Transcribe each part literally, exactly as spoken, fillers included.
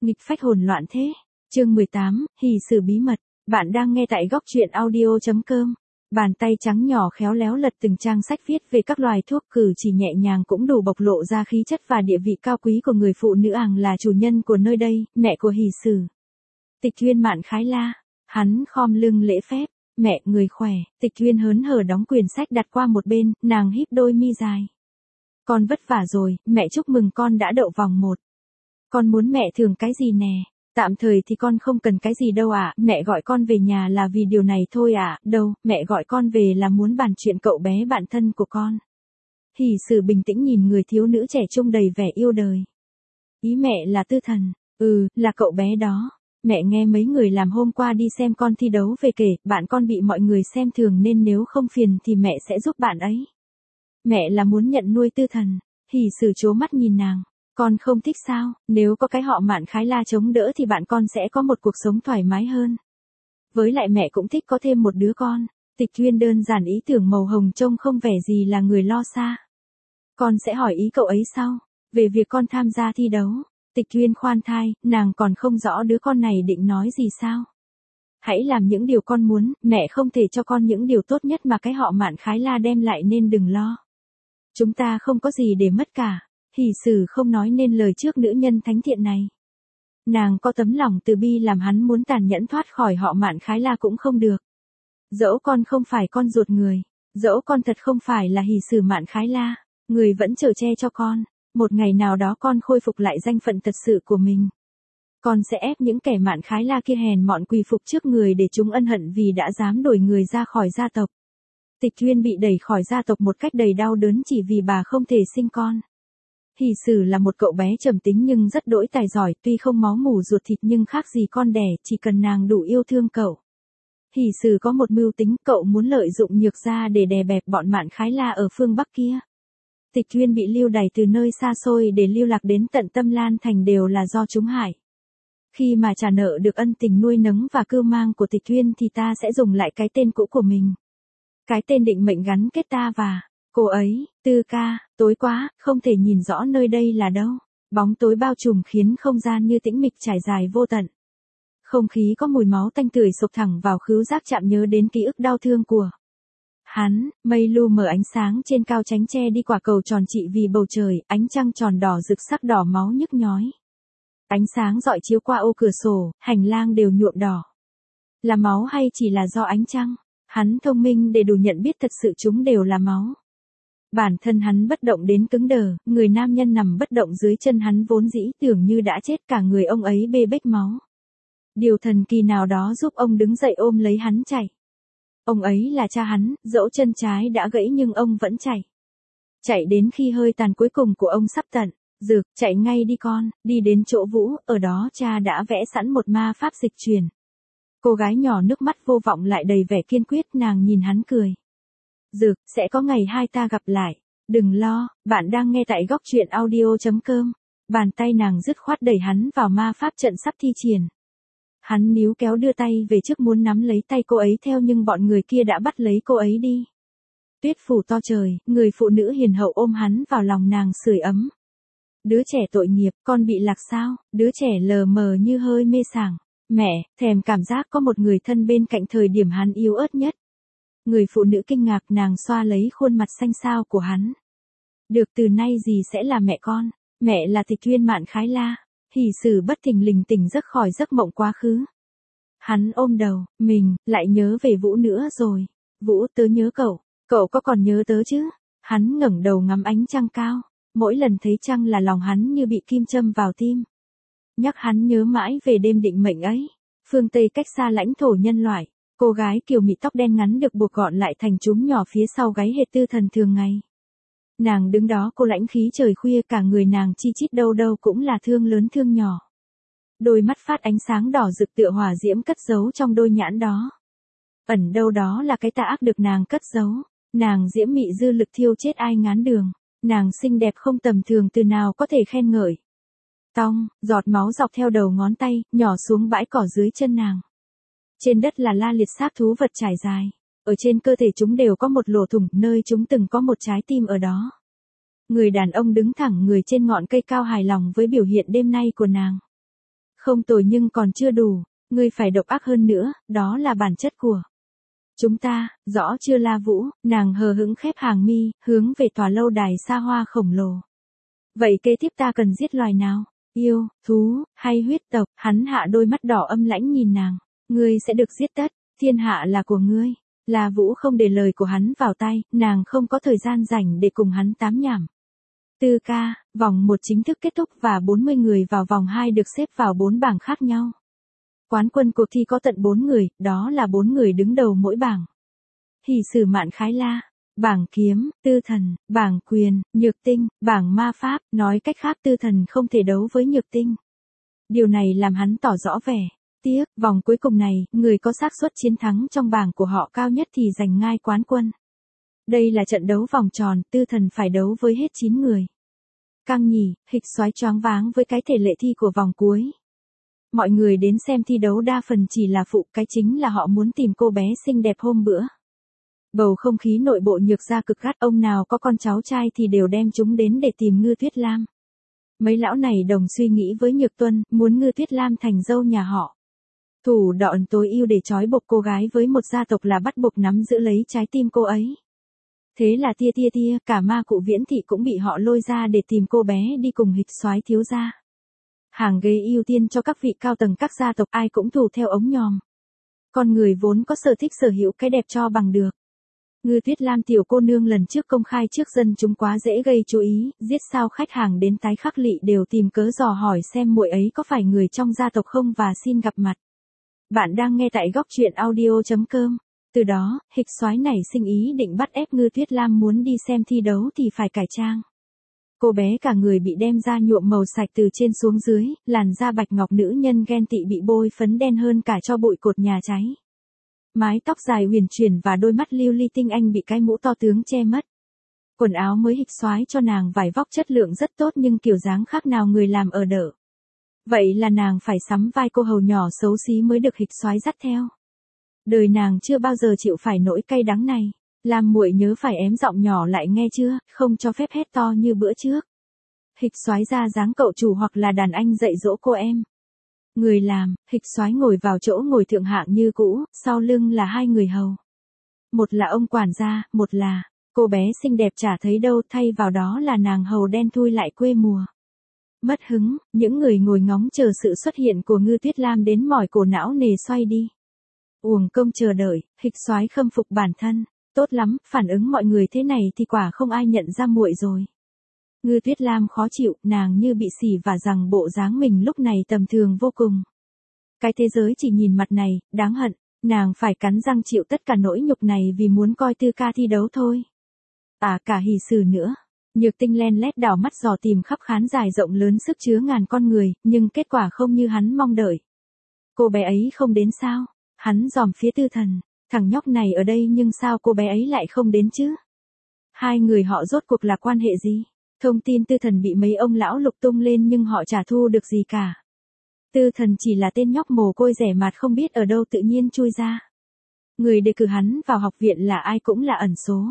Nghịch phách hồn loạn thế. Chương mười tám, hỷ sử bí mật. Bạn đang nghe tại góc truyện audio chấm com. Bàn tay trắng nhỏ khéo léo lật từng trang sách viết về các loài thuốc, cử chỉ nhẹ nhàng cũng đủ bộc lộ ra khí chất và địa vị cao quý của người phụ nữ àng là chủ nhân của nơi đây, mẹ của hỷ sử. Tịch Uyên Mạn Khái La. Hắn khom lưng lễ phép. Mẹ, người khỏe. Tịch Uyên hớn hở đóng quyển sách đặt qua một bên, nàng híp đôi mi dài. Con vất vả rồi, mẹ chúc mừng con đã đậu vòng một. Con muốn mẹ thưởng cái gì nè? Tạm thời thì con không cần cái gì đâu ạ, à. Mẹ gọi con về nhà là vì điều này thôi ạ, à. Đâu, mẹ gọi con về là muốn bàn chuyện cậu bé bạn thân của con. Hỷ sử bình tĩnh nhìn người thiếu nữ trẻ trung đầy vẻ yêu đời. Ý mẹ là Tư Thần. Ừ, là cậu bé đó. Mẹ nghe mấy người làm hôm qua đi xem con thi đấu về kể, bạn con bị mọi người xem thường nên nếu không phiền thì mẹ sẽ giúp bạn ấy. Mẹ là muốn nhận nuôi Tư Thần. Hỷ sử trố mắt nhìn nàng. Con không thích sao? Nếu có cái họ Mạn Khái La chống đỡ thì bạn con sẽ có một cuộc sống thoải mái hơn. Với lại mẹ cũng thích có thêm một đứa con. Tịch Uyên đơn giản, ý tưởng màu hồng trông không vẻ gì là người lo xa. Con sẽ hỏi ý cậu ấy sau. Về việc con tham gia thi đấu. Tịch Uyên khoan thai, nàng còn không rõ đứa con này định nói gì sao. Hãy làm những điều con muốn, mẹ không thể cho con những điều tốt nhất mà cái họ Mạn Khái La đem lại nên đừng lo. Chúng ta không có gì để mất cả. Hỷ sử không nói nên lời trước nữ nhân thánh thiện này. Nàng có tấm lòng từ bi làm hắn muốn tàn nhẫn thoát khỏi họ Mạn Khái La cũng không được. Dẫu con không phải con ruột người, dẫu con thật không phải là hỷ sử Mạn Khái La, người vẫn chở che cho con. Một ngày nào đó con khôi phục lại danh phận thật sự của mình. Con sẽ ép những kẻ Mạn Khái La kia hèn mọn quỳ phục trước người để chúng ân hận vì đã dám đuổi người ra khỏi gia tộc. Tịch Uyên bị đẩy khỏi gia tộc một cách đầy đau đớn chỉ vì bà không thể sinh con. Hỷ sử là một cậu bé trầm tính nhưng rất đỗi tài giỏi, tuy không máu mủ ruột thịt nhưng khác gì con đẻ, chỉ cần nàng đủ yêu thương cậu. Hỷ sử có một mưu tính, cậu muốn lợi dụng nhược gia để đè bẹp bọn Mạn Khái La ở phương Bắc kia. Tịch Uyên bị lưu đày từ nơi xa xôi để lưu lạc đến tận Tâm Lan Thành đều là do chúng hại. Khi mà trả nợ được ân tình nuôi nấng và cưu mang của Tịch Uyên thì ta sẽ dùng lại cái tên cũ của mình. Cái tên định mệnh gắn kết ta và cô ấy. Tư ca, tối quá, không thể nhìn rõ nơi đây là đâu. Bóng tối bao trùm khiến không gian như tĩnh mịch trải dài vô tận. Không khí có mùi máu tanh tưởi sộc thẳng vào khứu giác, chạm nhớ đến ký ức đau thương của hắn. Mây lu mờ ánh sáng trên cao tránh che đi quả cầu tròn trị vì bầu trời, ánh trăng tròn đỏ rực sắc đỏ máu nhức nhói. Ánh sáng rọi chiếu qua ô cửa sổ, hành lang đều nhuộm đỏ. Là máu hay chỉ là do ánh trăng? Hắn thông minh để đủ nhận biết thật sự chúng đều là máu. Bản thân hắn bất động đến cứng đờ, người nam nhân nằm bất động dưới chân hắn vốn dĩ tưởng như đã chết, cả người ông ấy bê bết máu. Điều thần kỳ nào đó giúp ông đứng dậy ôm lấy hắn chạy. Ông ấy là cha hắn, dẫu chân trái đã gãy nhưng ông vẫn chạy. Chạy đến khi hơi tàn cuối cùng của ông sắp tận. Dược, chạy ngay đi con, đi đến chỗ Vũ, ở đó cha đã vẽ sẵn một ma pháp dịch truyền. Cô gái nhỏ nước mắt vô vọng lại đầy vẻ kiên quyết, nàng nhìn hắn cười. Dược, sẽ có ngày hai ta gặp lại. Đừng lo, bạn đang nghe tại góc truyện audio chấm com. Bàn tay nàng dứt khoát đẩy hắn vào ma pháp trận sắp thi triển. Hắn níu kéo đưa tay về trước muốn nắm lấy tay cô ấy theo nhưng bọn người kia đã bắt lấy cô ấy đi. Tuyết phủ to trời, người phụ nữ hiền hậu ôm hắn vào lòng nàng sưởi ấm. Đứa trẻ tội nghiệp, con bị lạc sao? Đứa trẻ lờ mờ như hơi mê sảng. Mẹ, thèm cảm giác có một người thân bên cạnh thời điểm hắn yếu ớt nhất. Người phụ nữ kinh ngạc, nàng xoa lấy khuôn mặt xanh xao của hắn. Được, từ nay gì sẽ là mẹ con? Mẹ là Tịch Uyên Mạn Khái La. Hỷ sử bất thình lình tỉnh giấc khỏi giấc mộng quá khứ. Hắn ôm đầu, mình, lại nhớ về Vũ nữa rồi. Vũ, tớ nhớ cậu, cậu có còn nhớ tớ chứ? Hắn ngẩng đầu ngắm ánh trăng cao. Mỗi lần thấy trăng là lòng hắn như bị kim châm vào tim. Nhắc hắn nhớ mãi về đêm định mệnh ấy. Phương Tây cách xa lãnh thổ nhân loại. Cô gái kiều mị tóc đen ngắn được buộc gọn lại thành chúm nhỏ phía sau gáy hệt Tư Thần thường ngày. Nàng đứng đó cô lãnh khí trời khuya, cả người nàng chi chít đâu đâu cũng là thương lớn thương nhỏ. Đôi mắt phát ánh sáng đỏ rực tựa hỏa diễm cất giấu trong đôi nhãn đó. Ẩn đâu đó là cái tà ác được nàng cất giấu. Nàng diễm mị dư lực thiêu chết ai ngán đường. Nàng xinh đẹp không tầm thường từ nào có thể khen ngợi. Tong, giọt máu dọc theo đầu ngón tay, nhỏ xuống bãi cỏ dưới chân nàng. Trên đất là la liệt xác thú vật trải dài. Ở trên cơ thể chúng đều có một lỗ thủng, nơi chúng từng có một trái tim ở đó. Người đàn ông đứng thẳng người trên ngọn cây cao hài lòng với biểu hiện đêm nay của nàng. Không tồi nhưng còn chưa đủ, ngươi phải độc ác hơn nữa, đó là bản chất của chúng ta, rõ chưa La Vũ, nàng hờ hững khép hàng mi, hướng về tòa lâu đài xa hoa khổng lồ. Vậy kế tiếp ta cần giết loài nào? Yêu, thú, hay huyết tộc? Hắn hạ đôi mắt đỏ âm lãnh nhìn nàng. Ngươi sẽ được giết tất, thiên hạ là của ngươi. La Vũ không để lời của hắn vào tay, nàng không có thời gian rảnh để cùng hắn tám nhảm. Tư ca, vòng một chính thức kết thúc và bốn mươi người vào vòng hai được xếp vào bốn bảng khác nhau. Quán quân cuộc thi có tận bốn người, đó là bốn người đứng đầu mỗi bảng. Hỷ Sử Mạn Khái La, bảng kiếm, Tư Thần, bảng quyền, Nhược Tinh, bảng ma pháp, nói cách khác Tư Thần không thể đấu với Nhược Tinh. Điều này làm hắn tỏ rõ vẻ. Tiếc, vòng cuối cùng này, người có xác suất chiến thắng trong bảng của họ cao nhất thì giành ngai quán quân. Đây là trận đấu vòng tròn, Tư Thần phải đấu với hết chín người. Căng nhỉ, Hịch Soái choáng váng với cái thể lệ thi của vòng cuối. Mọi người đến xem thi đấu đa phần chỉ là phụ, cái chính là họ muốn tìm cô bé xinh đẹp hôm bữa. Bầu không khí nội bộ Nhược gia cực gắt, ông nào có con cháu trai thì đều đem chúng đến để tìm Ngư Tuyết Lam. Mấy lão này đồng suy nghĩ với Nhược Tuân, muốn Ngư Tuyết Lam thành dâu nhà họ. Thủ đoạn tối ưu để trói buộc cô gái với một gia tộc là bắt buộc nắm giữ lấy trái tim cô ấy. Thế là tia tia tia, cả ma cụ Viễn Thị cũng bị họ lôi ra để tìm cô bé đi cùng Hịch Soái thiếu gia. Hàng ghế ưu tiên cho các vị cao tầng các gia tộc, ai cũng thủ theo ống nhòm. Con người vốn có sở thích sở hữu cái đẹp cho bằng được. Ngư Tuyết Lam tiểu cô nương lần trước công khai trước dân chúng quá dễ gây chú ý, giết sao khách hàng đến tái khắc lị đều tìm cớ dò hỏi xem muội ấy có phải người trong gia tộc không và xin gặp mặt. Bạn đang nghe tại góc truyện audio chấm com. Từ đó, Hịch Soái nảy sinh ý định bắt ép Ngư Tuyết Lam muốn đi xem thi đấu thì phải cải trang. Cô bé cả người bị đem ra nhuộm màu sạch từ trên xuống dưới, làn da bạch ngọc nữ nhân ghen tị bị bôi phấn đen hơn cả cho bụi cột nhà cháy. Mái tóc dài huyền chuyển và đôi mắt lưu ly tinh anh bị cái mũ to tướng che mất. Quần áo mới Hịch Soái cho nàng vải vóc chất lượng rất tốt nhưng kiểu dáng khác nào người làm ở đỡ. Vậy là nàng phải sắm vai cô hầu nhỏ xấu xí mới được Hịch Soái dắt theo. Đời nàng chưa bao giờ chịu phải nỗi cay đắng này. Làm muội nhớ phải ém giọng nhỏ lại nghe chưa, không cho phép hét to như bữa trước. Hịch Soái ra dáng cậu chủ hoặc là đàn anh dạy dỗ cô em. Người làm, Hịch Soái ngồi vào chỗ ngồi thượng hạng như cũ, sau lưng là hai người hầu. Một là ông quản gia, một là cô bé xinh đẹp chả thấy đâu, thay vào đó là nàng hầu đen thui lại quê mùa. Mất hứng, những người ngồi ngóng chờ sự xuất hiện của Ngư Tuyết Lam đến mỏi cổ não nề xoay đi. Uổng công chờ đợi, Hịch Soái khâm phục bản thân. Tốt lắm, phản ứng mọi người thế này thì quả không ai nhận ra muội rồi. Ngư Tuyết Lam khó chịu, nàng như bị xỉ và rằng bộ dáng mình lúc này tầm thường vô cùng. Cái thế giới chỉ nhìn mặt này, đáng hận, nàng phải cắn răng chịu tất cả nỗi nhục này vì muốn coi Tư ca thi đấu thôi. À cả Hỷ Sử nữa. Nhược Tinh len lét đảo mắt dò tìm khắp khán dài rộng lớn sức chứa ngàn con người, nhưng kết quả không như hắn mong đợi. Cô bé ấy không đến sao? Hắn dòm phía Tư Thần. Thằng nhóc này ở đây nhưng sao cô bé ấy lại không đến chứ? Hai người họ rốt cuộc là quan hệ gì? Thông tin Tư Thần bị mấy ông lão lục tung lên nhưng họ chả thu được gì cả. Tư Thần chỉ là tên nhóc mồ côi rẻ mạt không biết ở đâu tự nhiên chui ra. Người đề cử hắn vào học viện là ai cũng là ẩn số.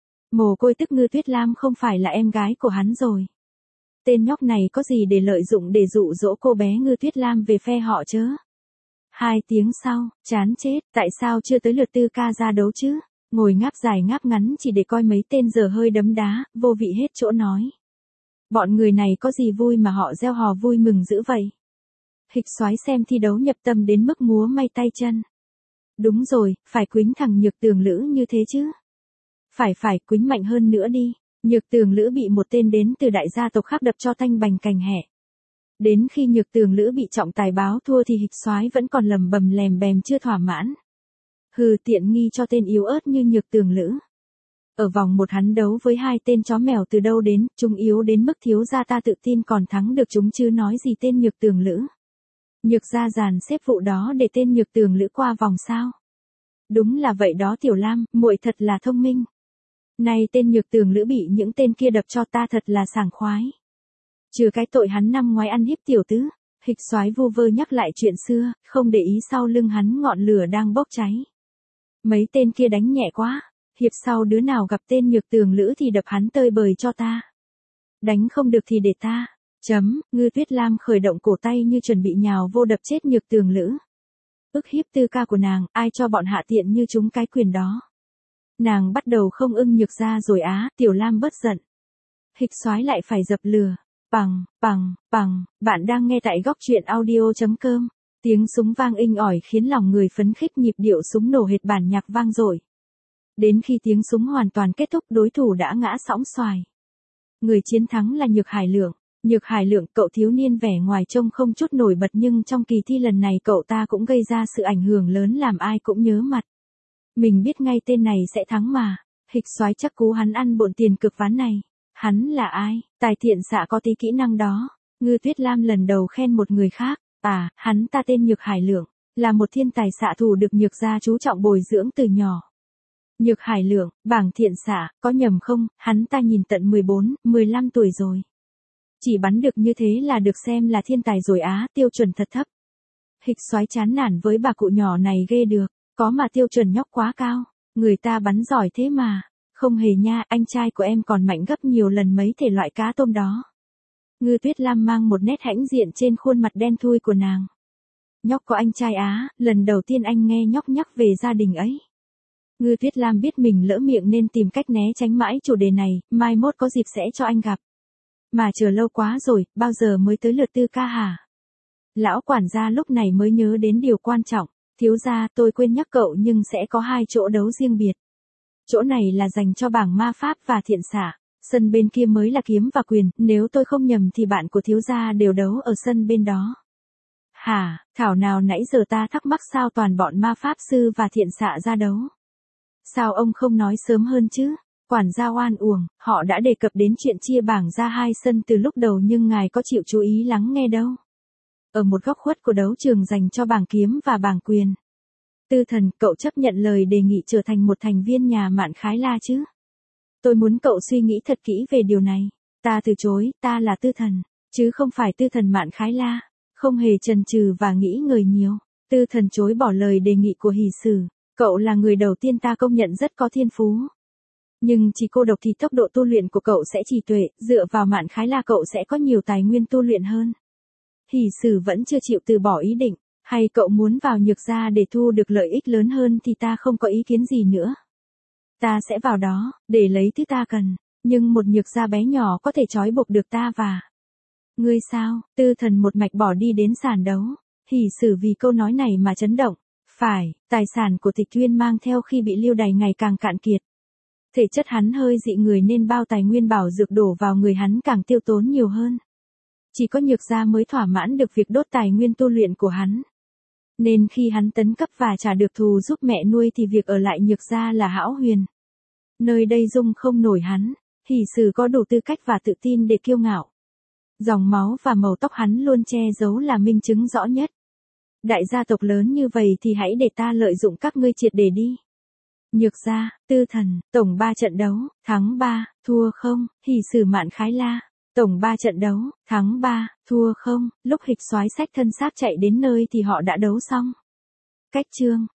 Mồ côi tức Ngư Tuyết Lam không phải là em gái của hắn rồi. Tên nhóc này có gì để lợi dụng để dụ dỗ cô bé Ngư Tuyết Lam về phe họ chớ? Hai tiếng sau, chán chết, tại sao chưa tới lượt Tư ca ra đấu chứ? Ngồi ngáp dài ngáp ngắn chỉ để coi mấy tên giờ hơi đấm đá, vô vị hết chỗ nói. Bọn người này có gì vui mà họ reo hò vui mừng dữ vậy? Hịch Soái xem thi đấu nhập tâm đến mức múa may tay chân. Đúng rồi, phải quýnh thằng Nhược Tường Lữ như thế chứ. Phải phải, quýnh mạnh hơn nữa đi. Nhược Tường Lữ bị một tên đến từ đại gia tộc khác đập cho tanh bành cành hẹ. Đến khi Nhược Tường Lữ bị trọng tài báo thua thì Hịch Soái vẫn còn lầm bầm lèm bèm chưa thỏa mãn. Hừ, tiện nghi cho tên yếu ớt như Nhược Tường Lữ. Ở vòng một hắn đấu với hai tên chó mèo từ đâu đến, chúng yếu đến mức thiếu gia ta tự tin còn thắng được chúng chứ nói gì tên Nhược Tường Lữ. Nhược gia dàn xếp vụ đó để tên Nhược Tường Lữ qua vòng sao? Đúng là vậy đó Tiểu Lam, muội thật là thông minh. Này tên Nhược Tường Lữ bị những tên kia đập cho ta thật là sảng khoái. Trừ cái tội hắn năm ngoái ăn hiếp tiểu tứ, Hịch Soái vu vơ nhắc lại chuyện xưa, không để ý sau lưng hắn ngọn lửa đang bốc cháy. Mấy tên kia đánh nhẹ quá, hiệp sau đứa nào gặp tên Nhược Tường Lữ thì đập hắn tơi bời cho ta. Đánh không được thì để ta. Chấm, Ngư Tuyết Lam khởi động cổ tay như chuẩn bị nhào vô đập chết Nhược Tường Lữ. Ức hiếp tư ca của nàng, ai cho bọn hạ tiện như chúng cái quyền đó. Nàng bắt đầu không ưng Nhược gia rồi á, Tiểu Lam bớt giận. Hịch soái lại phải dập lừa. Bằng, bằng, bằng, bạn đang nghe tại góc truyện audio.com. Tiếng súng vang inh ỏi khiến lòng người phấn khích, nhịp điệu súng nổ hệt bản nhạc vang dội. Đến khi tiếng súng hoàn toàn kết thúc, đối thủ đã ngã sõng xoài. Người chiến thắng là Nhược Hải Lượng. Nhược Hải Lượng, cậu thiếu niên vẻ ngoài trông không chút nổi bật nhưng trong kỳ thi lần này cậu ta cũng gây ra sự ảnh hưởng lớn làm ai cũng nhớ mặt. Mình biết ngay tên này sẽ thắng mà. Hịch soái chắc cú hắn ăn bộn tiền cực ván này. Hắn là ai? Tài thiện xạ có tí kỹ năng đó. Ngư Tuyết Lam lần đầu khen một người khác. À, hắn ta tên Nhược Hải Lượng, là một thiên tài xạ thủ được Nhược gia chú trọng bồi dưỡng từ nhỏ. Nhược Hải Lượng, bảng thiện xạ, có nhầm không? Hắn ta nhìn tận mười bốn, mười lăm tuổi rồi. Chỉ bắn được như thế là được xem là thiên tài rồi á, tiêu chuẩn thật thấp. Hịch soái chán nản với bà cụ nhỏ này ghê được, có mà tiêu chuẩn nhóc quá cao, người ta bắn giỏi thế mà. Không hề nha, anh trai của em còn mạnh gấp nhiều lần mấy thể loại cá tôm đó. Ngư Tuyết Lam mang một nét hãnh diện trên khuôn mặt đen thui của nàng. Nhóc có anh trai á, lần đầu tiên anh nghe nhóc nhắc về gia đình ấy. Ngư Tuyết Lam biết mình lỡ miệng nên tìm cách né tránh mãi chủ đề này, mai mốt có dịp sẽ cho anh gặp. Mà chờ lâu quá rồi, bao giờ mới tới lượt Tư ca hả? Lão quản gia lúc này mới nhớ đến điều quan trọng, thiếu gia tôi quên nhắc cậu nhưng sẽ có hai chỗ đấu riêng biệt. Chỗ này là dành cho bảng ma pháp và thiện xạ, sân bên kia mới là kiếm và quyền, nếu tôi không nhầm thì bạn của thiếu gia đều đấu ở sân bên đó. Hả, thảo nào nãy giờ ta thắc mắc sao toàn bọn ma pháp sư và thiện xạ ra đấu. Sao ông không nói sớm hơn chứ? Quản gia oan uổng, họ đã đề cập đến chuyện chia bảng ra hai sân từ lúc đầu nhưng ngài có chịu chú ý lắng nghe đâu. Ở một góc khuất của đấu trường dành cho bảng kiếm và bảng quyền. Tư Thần, cậu chấp nhận lời đề nghị trở thành một thành viên nhà Mạn Khái La chứ? Tôi muốn cậu suy nghĩ thật kỹ về điều này. Ta từ chối, ta là Tư Thần, chứ không phải Tư Thần Mạn Khái La. Không hề chần chừ và nghĩ ngợi nhiều. Tư Thần chối bỏ lời đề nghị của Hỷ Sử. Cậu là người đầu tiên ta công nhận rất có thiên phú. Nhưng chỉ cô độc thì tốc độ tu luyện của cậu sẽ trì trệ, dựa vào Mạn Khái La cậu sẽ có nhiều tài nguyên tu luyện hơn. Hỷ Sử vẫn chưa chịu từ bỏ ý định. Hay cậu muốn vào Nhược gia để thu được lợi ích lớn hơn thì ta không có ý kiến gì nữa. Ta sẽ vào đó, để lấy thứ ta cần, nhưng một Nhược gia bé nhỏ có thể trói buộc được ta và... Ngươi sao? Tư Thần một mạch bỏ đi đến sàn đấu. Hỷ Sử vì câu nói này mà chấn động. Phải, tài sản của Tịch Tuyên mang theo khi bị lưu đày ngày càng cạn kiệt. Thể chất hắn hơi dị người nên bao tài nguyên bảo dược đổ vào người hắn càng tiêu tốn nhiều hơn. Chỉ có Nhược gia mới thỏa mãn được việc đốt tài nguyên tu luyện của hắn. Nên khi hắn tấn cấp và trả được thù giúp mẹ nuôi thì việc ở lại Nhược gia là hão huyền. Nơi đây dung không nổi hắn, Hỷ Sử có đủ tư cách và tự tin để kiêu ngạo. Dòng máu và màu tóc hắn luôn che giấu là minh chứng rõ nhất. Đại gia tộc lớn như vậy thì hãy để ta lợi dụng các ngươi triệt để đi. Nhược gia, Tư Thần, tổng ba trận đấu, thắng ba, thua không, Hỷ Sử Mạn Khái La. Tổng ba trận đấu, thắng ba, thua không, lúc Hịch soái xách thân xác chạy đến nơi thì họ đã đấu xong. Cách chương